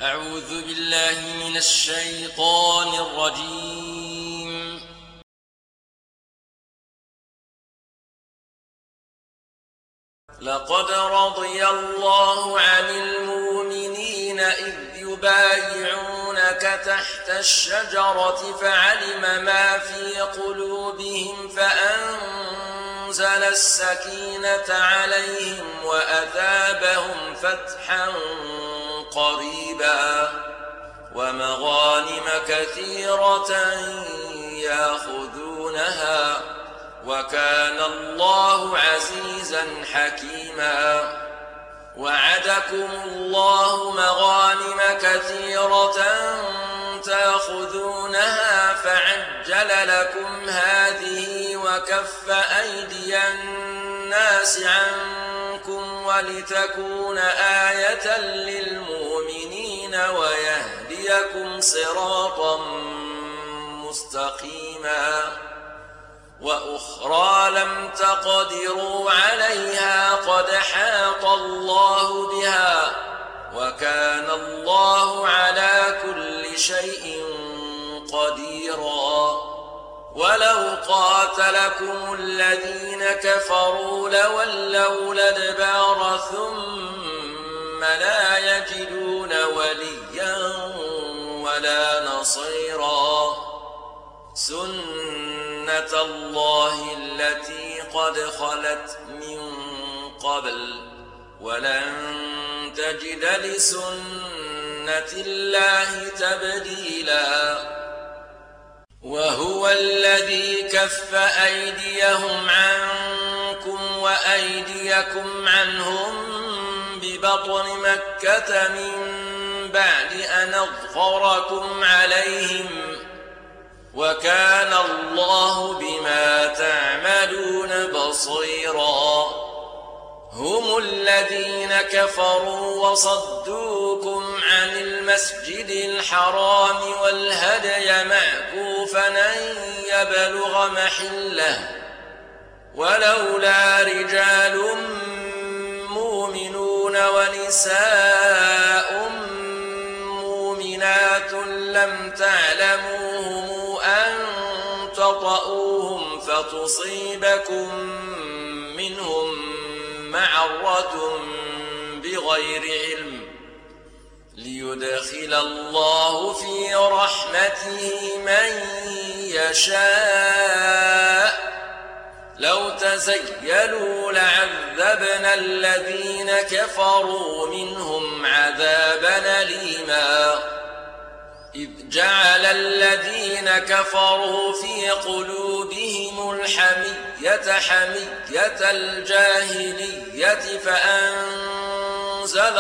أعوذ بالله من الشيطان الرجيم. لقد رضي الله عن المؤمنين إذ يبايعونك تحت الشجرة فعلم ما في قلوبهم فأنزل السكينة عليهم وأثابهم فتحا قريبا ومغانم كثيرة يأخذونها وكان الله عزيزا حكيما. وعدكم الله مغانم كثيرة تأخذونها فعجل لكم هذه وكف أيدي الناس عنكم ولتكون آية للمؤمنين ويهديكم صراطا مستقيما. وأخرى لم تقدروا عليها قد حاط الله بها وكان الله على كل شيء قديرا. ولو قاتلكم الذين كفروا لولوا الأدبار ثم لا يجدون وليا ولا نصيرا. سنة الله التي قد خلت من قبل ولن تجد لسنة الله تبديلا. وهو الذي كف أيديهم عنكم وأيديكم عنهم ببطن مكة من بعد أن أظفركم عليهم وكان الله بما تعملون بصيرا. هم الذين كفروا وصدوكم عن المسجد الحرام والهدي معكوفا أن يبلغ محله ولولا رجال مؤمنون ونساء مؤمنات لم تعلموهم أن تطؤوهم فتصيبكم منهم معرة بغير علم ليدخل الله في رحمته من يشاء. لو تزيلوا لعذبنا الذين كفروا منهم عذابا أليما. إذ جعل الذين كفروا في قلوبهم الحمية حمية الجاهلية فأنزل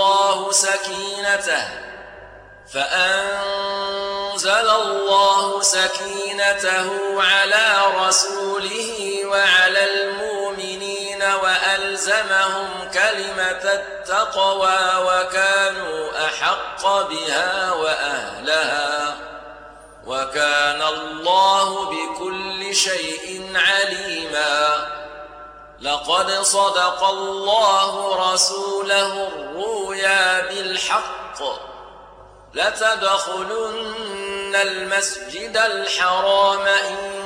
الله سكينته على رسوله وعلى المؤمنين وألزمهم كلمة التقوى وكانوا أحق بها وأهلها وكان الله بكل شيء عليما. لقد صدق الله رسوله الرؤيا بالحق لتدخلن المسجد الحرام إن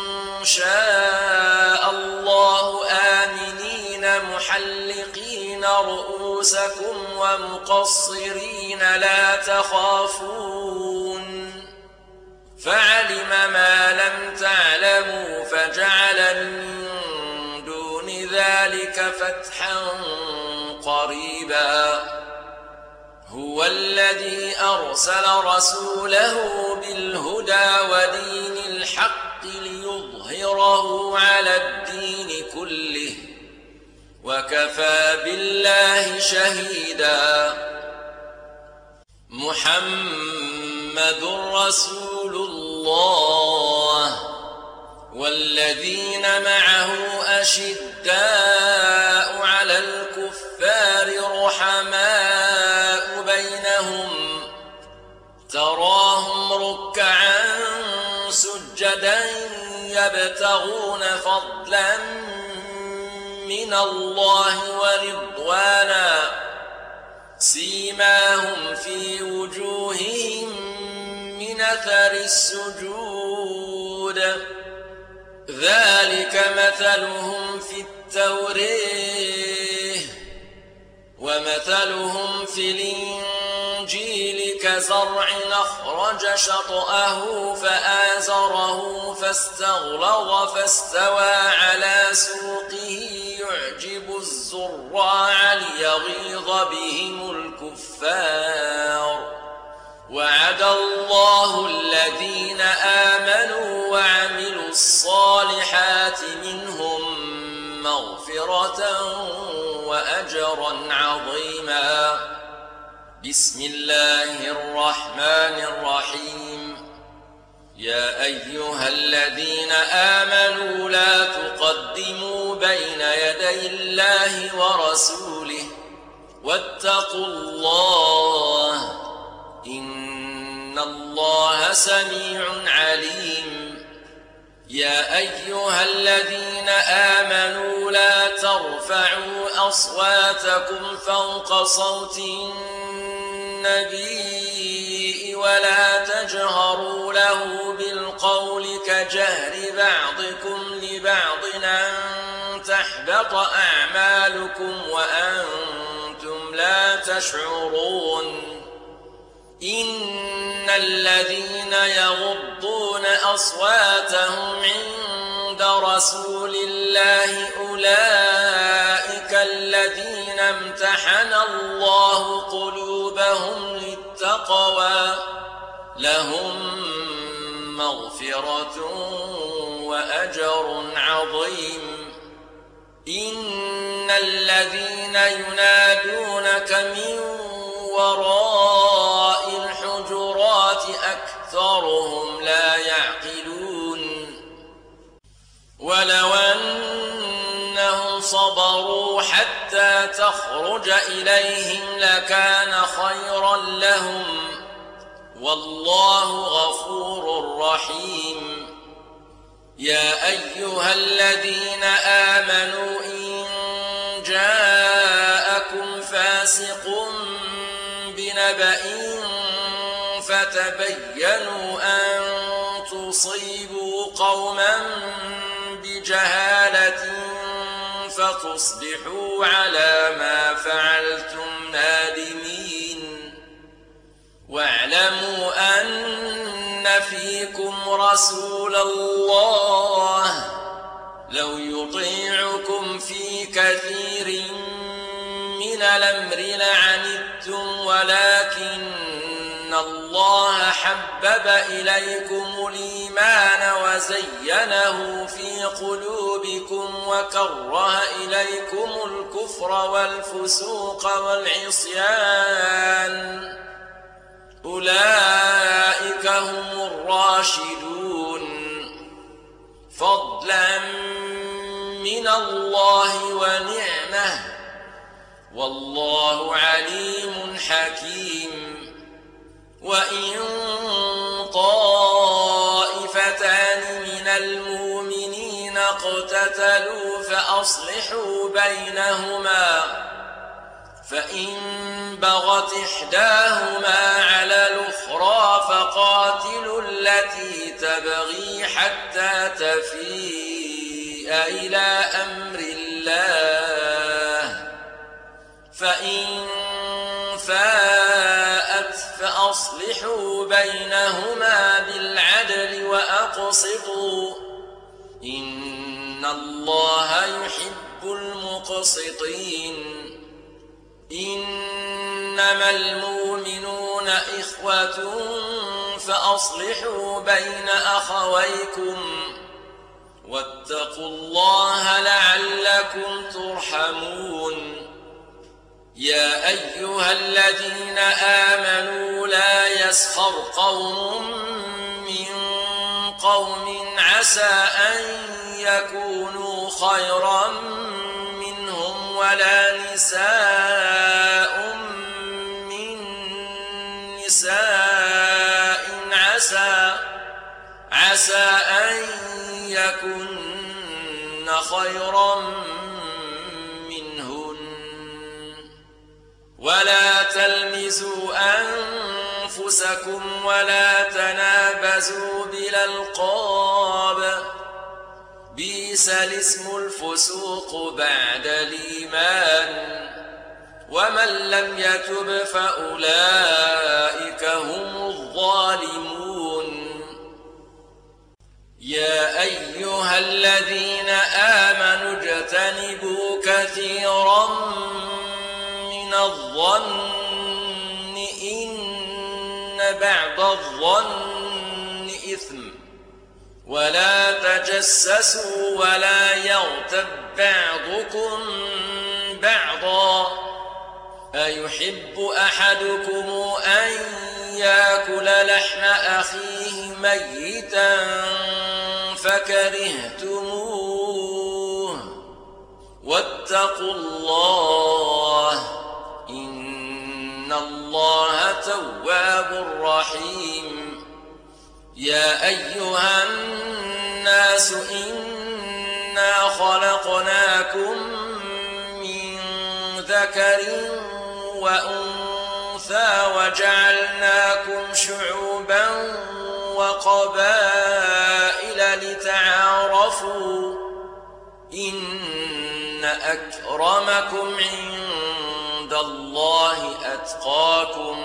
شاء الله آمنين محلقين رؤوسكم ومقصرين لا تخافون فعلم ما لم تعلموا فجعل من دون ذلك فتحا قريبا. هو الذي أرسل رسوله بالهدى ودين الحق ليظهره على الدين كله وكفى بالله شهيدا. محمد رسول الله والذين معه أشداء على الكفار رحماء بينهم تراهم ركعا سجدا يبتغون فضلا من الله ورضوانا سيماهم في وجوههم من أثر السجود ذلك مثلهم في التوراة ومثلهم في الإنجيل كزرع أخرج شطأه فآزره فاستغلظ فاستوى على سوقه يعجب الزراع ليغيظ بهم الكفار وعد الله الذين آمنوا وعملوا الصالحات منهم مغفرة وأجرا عظيما. بسم الله الرحمن الرحيم. يا أيها الذين آمنوا لا تقدموا بين يدي الله ورسوله واتقوا الله إن الله سميع عليم. يا أيها الذين آمنوا لا ترفعوا أصواتكم فوق صوت النبي ولا تجهروا له بالقول كجهر بعضكم لبعض أن تحبط أعمالكم وأنتم لا تشعرون. إن الذين يغضون أصواتهم عند رسول الله أولئك الذين امتحن الله قلوبهم للتقوى لهم مغفرة وأجر عظيم. إن الذين ينادونك من وراء الحجرات أكثرهم لا يعقلون. ولو أنهم صبروا حتى تخرج إليهم لكان خيرا لهم والله غفور رحيم. يا أيها الذين آمنوا إن جاءكم فاسق بنبأ فتبينوا أن تصيبوا قوما بجهالة فتصبحوا على ما فعلتم نادمين. واعلموا أن فيكم رسول الله لو يطيعكم في كثير من الأمر لعنتم ولكن الله حبب إليكم الإيمان وزينه في قلوبكم وكره إليكم الكفر والفسوق والعصيان أولئك هم الراشدون فضلا من الله ونعمه والله عليم حكيم. وإن طائفتان من المؤمنين اقتتلوا فأصلحوا بينهما فإن بغت إحداهما على الأخرى فقاتلوا التي تبغي حتى تفيء إلى أمر الله فإن فاءت فأصلحوا بينهما بالعدل وأقسطوا إن الله يحب المقسطين. إنما المؤمنون إخوة فأصلحوا بين أخويكم واتقوا الله لعلكم ترحمون. يا أيها الذين آمنوا لا يسخر قوم من قوم عسى أن يكونوا خيرا منهم ولا نساء من نساء عسى أن يكن خيرا منهن ولا تلمزوا أنفسكم ولا تنابزوا بالألقاب بئس الاسم الفسوق بعد الإيمان ومن لم يتب فأولئك هم الظالمون يا أيها الذين آمنوا اجتنبوا كثيرا من الظن إن بعض الظن إثم ولا تجسسوا ولا يغتب بعضكم بعضا أيحب أحدكم أن يأكل لحم أخيه ميتا فكرهتموه واتقوا الله إن الله تواب رحيم يا أيها الناس إنا خلقناكم من ذكر وأنثى وجعلناكم شعوبا وقبائل لتعارفوا إن أكرمكم عند الله أتقاكم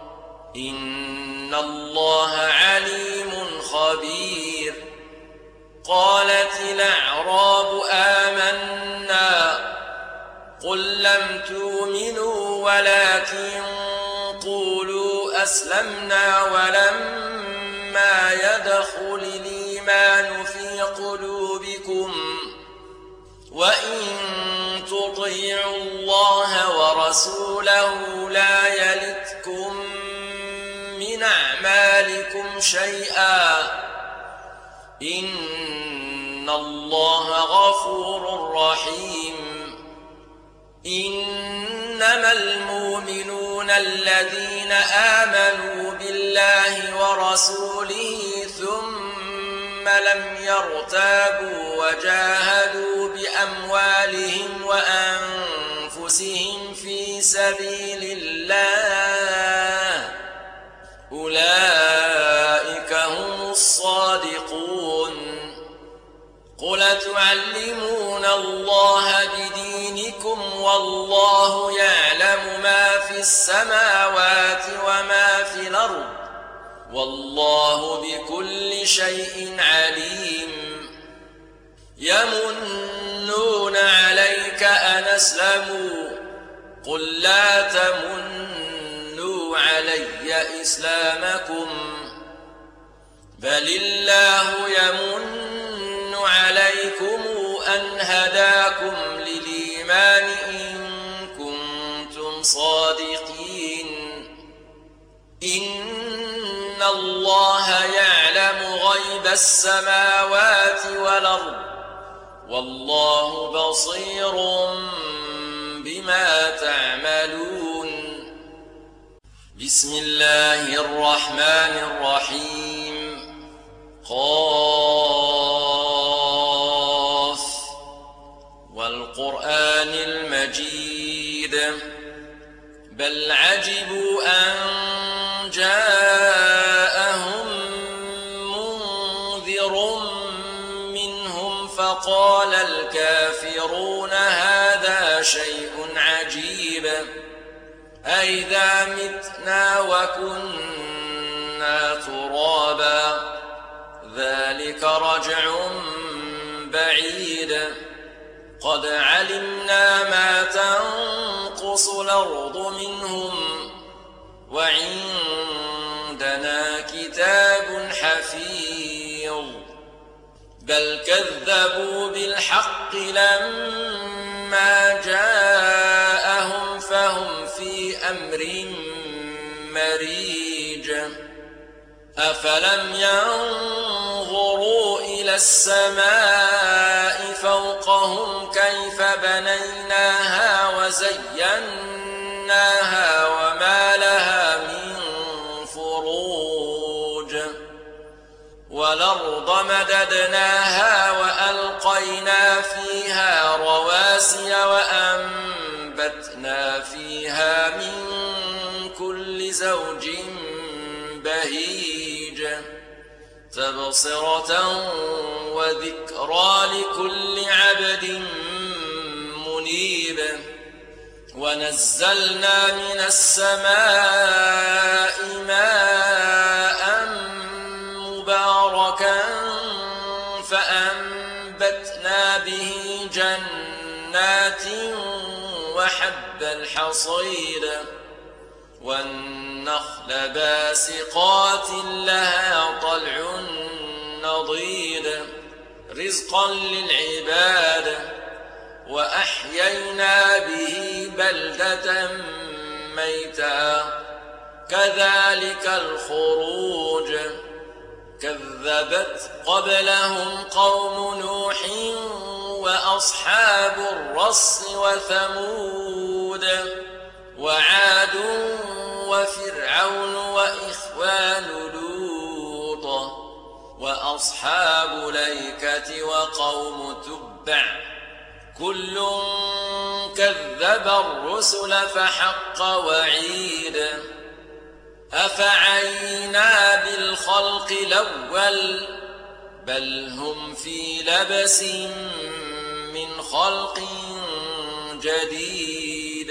إن الله عليم خبير قالت الأعراب آمنا قل لم تؤمنوا ولكن قولوا أسلمنا ولما يدخل الإيمان في قلوبكم وإن تطيعوا الله ورسوله لا يلتكم من أعمالكم شيئا إن الله غفور رحيم إنما المؤمنون الذين آمنوا بالله ورسوله ثم لم يرتابوا وجاهدوا بأموالهم وأنفسهم في سبيل الله أولئك هم الصادقون قل تعلمون الله بدينكم والله يعلم ما في السماوات وما في الأرض والله بكل شيء عليم يمنون عليك أن أسلموا قل لا تمنوا علي إسلامكم بل الله يمن عليكم أن هداكم للإيمان إن كنتم صادقين إن الله يعلم غيب السماوات والأرض والله بصير بما تعملون بسم الله الرحمن الرحيم قاف والقرآن المجيد بل عجبوا أن جاءهم منذر منهم فقال الكافرون هذا شيء عجيب أئذا متنا وكنا ترابا ذلك رجع بعيد قد علمنا ما تنقص الأرض منهم وعندنا كتاب حفيظ بل كذبوا بالحق لما جاءهم فهم في أمر مريج أفلم ينظروا إلى السماء فوقهم كيف بنيناها وزيناها وما لها من فروج والأرض مددناها وألقينا فيها رواسي وأنبتنا فيها من كل كل زوج بهيج تبصرة وذكرى لكل عبد منيب ونزلنا من السماء ماء مباركا فأنبتنا به جنات وحب الحصيد والنخل باسقات لها طلع نضيد رزقا للعباد وأحيينا به بلدة ميتا كذلك الخروج كذبت قبلهم قوم نوح وأصحاب الرس وثمود وعاد وفرعون وإخوان لوط وأصحاب الأيكة وقوم تبع كل كذب الرسل فحق وعيد أفعينا بالخلق الأول بل هم في لبس من خلق جديد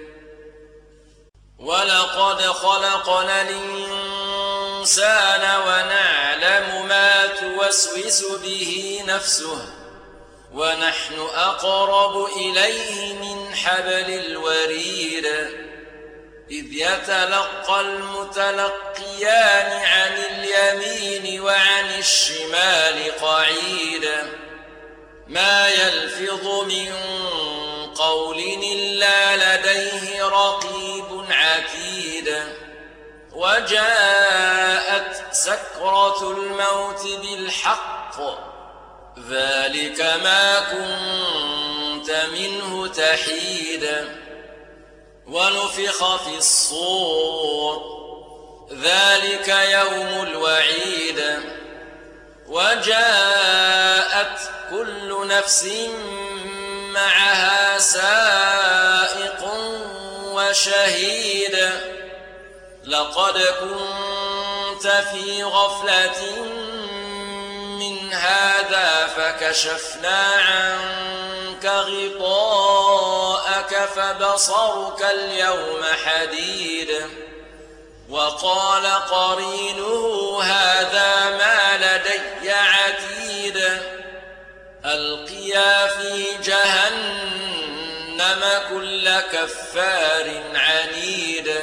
ولقد خلقنا الإنسان ونعلم ما توسوس به نفسه ونحن أقرب إليه من حبل الوريد إذ يتلقى المتلقيان عن اليمين وعن الشمال قعيد ما يلفظ من قول إلا لديه رقيب عتيد وجاءت سكرة الموت بالحق ذلك ما كنت منه تحيد ونفخ في الصور ذلك يوم الوعيد وجاءت كل نفس معها سائق وشهيد لقد كنت في غفلة من هذا فكشفنا عنك غطاءك فبصرك اليوم حديد وقال قرينه هذا ما لدي عتيد ألقيا في جهنم كل كفار عنيد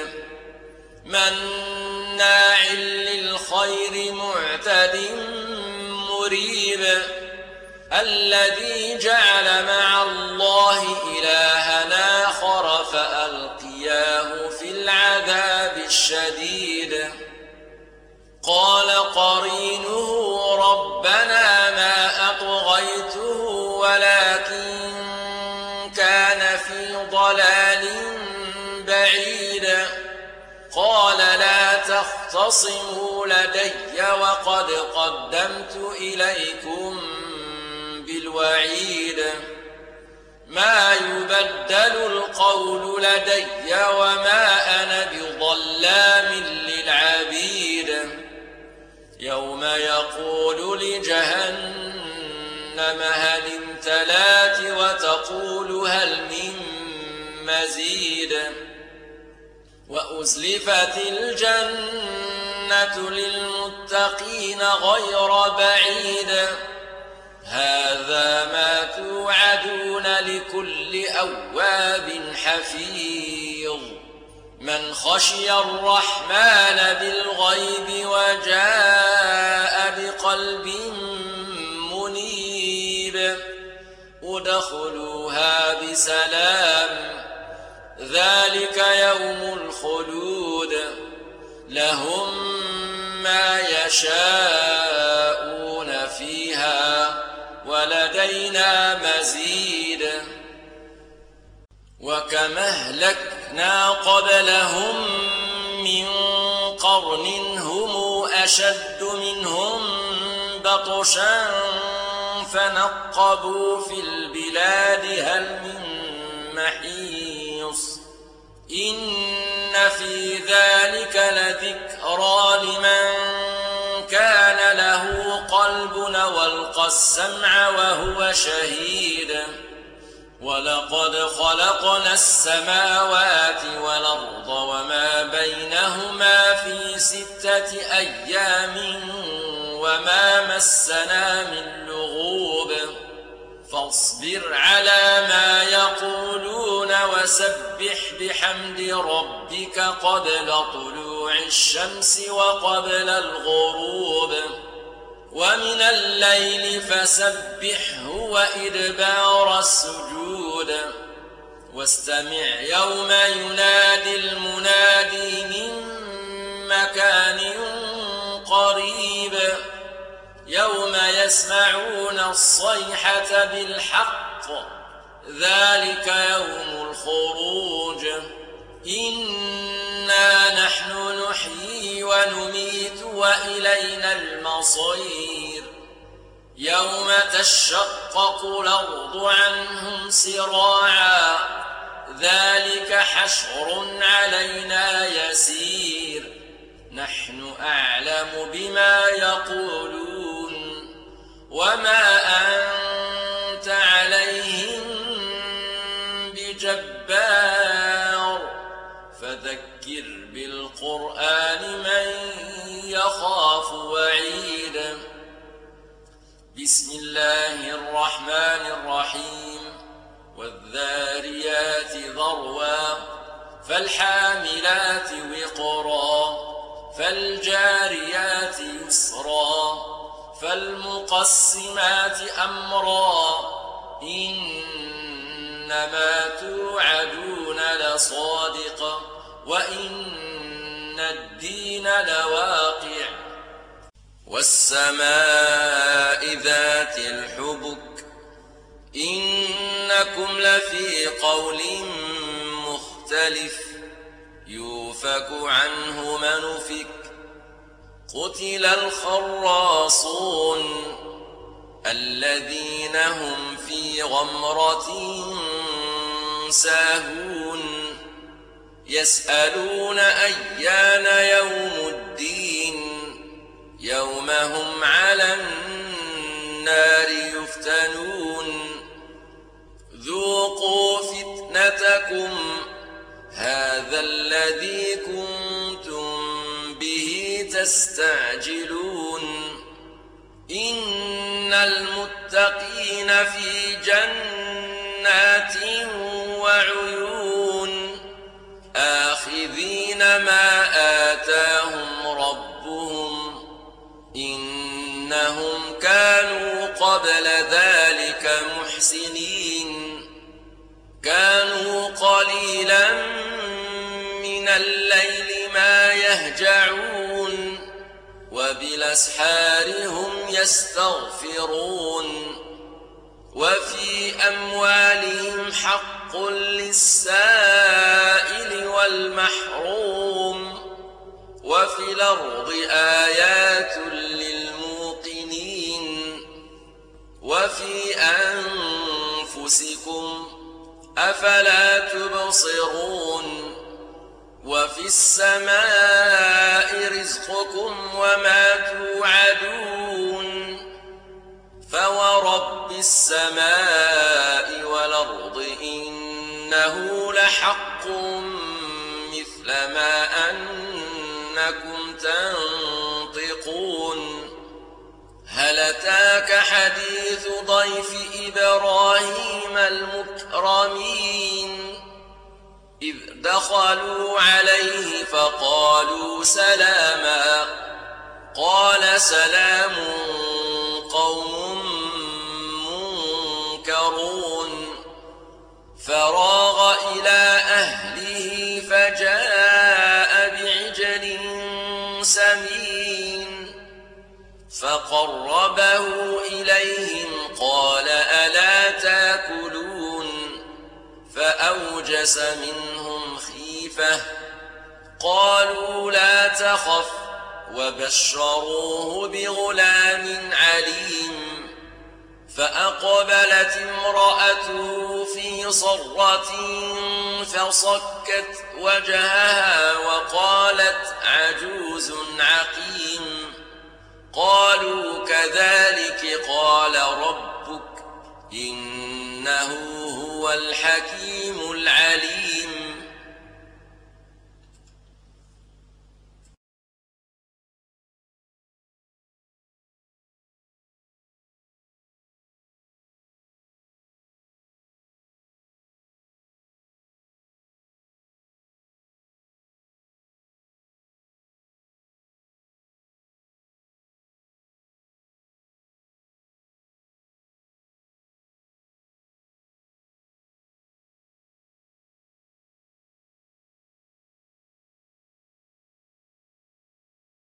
مناع للخير معتد مريب الذي جعل مع الله إلها آخر فألقياه في العذاب الشديد قال قرينه ربنا ما أطغيته ولكن كان في ضلال بعيد قال لا تختصموا لدي وقد قدمت إليكم بالوعيد ما يبدل القول لدي وما أنا بظلام للعبيد يوم يقول لجهنم هل امتلأت وتقول هل من مزيد وأزلفت الجنة للمتقين غير بعيد هذا ما توعدون لكل أواب حفيظ من خشي الرحمن بالغيب وجاء بقلب منيب ادخلوها بسلام ذلك يوم الخلود لهم ما يشاءون فيها ولدينا مزيد وكم أهلكنا قبلهم من قرن هم أشد منهم بطشا فنقبوا في البلاد هل من محيص إن في ذلك لذكرى لمن كان له قلب والقى السمع وهو شهيد ولقد خلقنا السماوات والأرض وما بينهما في 6 أيام وما مسنا من لغوب فاصبر على ما يقولون وسبح بحمد ربك قبل طلوع الشمس وقبل الغروب ومن الليل فسبحه وإدبار السجود واستمع يوم ينادي المنادي من مكان قريب يوم يسمعون الصيحة بالحق ذلك يوم الخروج إنا نحن نحيي ونميت وإلينا المصير يوم تشقق الأرض عنهم سراعا ذلك حشر علينا يسير نحن أعلم بما يقولون وما أنت عليهم بجبار فذكر بالقرآن من يخاف وعيد بسم الله الرحمن الرحيم والذاريات ذروا فالحاملات وقرا فالجاريات يسرا فالمقسمات أمرا إنما توعدون لصادق وإن الدين لواقع والسماء ذات الحبك إنكم لفي قول مختلف يوفك عنه من أفك قتل الخراصون الذين هم في غمرة ساهون يسألون أيان يوم الدين يوم هم على النار يفتنون ذوقوا فتنتكم هذا الذي كنتم به تستعجلون إن المتقين في جنات وعيون آخذين ما آتاهم ربهم إنهم كانوا قبل ذلك محسنين كانوا قليلا من الليل ما يهجعون وبالأسحار هم يستغفرون وفي أموالهم حق للسائل والمحروم وفي الأرض آيات للموقنين وفي أنفسكم أفلا تبصرون وفي السماء رزقكم وما توعدون فورب السماء والأرض إنه لحق مثل ما أنكم تنطقون هل أتاك حديث ضيف إبراهيم المكرمين إذ دخلوا عليه فقالوا سلاما قال سلام قوم منكرون فراغ إلى أهله فجاء بعجل سمين فقربه إليهم قال ألا تاكلون فأوجس منهم خيفة قالوا لا تخف وبشروه بغلام عليم فأقبلت امرأته في صرة فصكت وجهها وقالت عجوز عقيم قالوا كذلك قال ربك إنه هو الحكيم العليم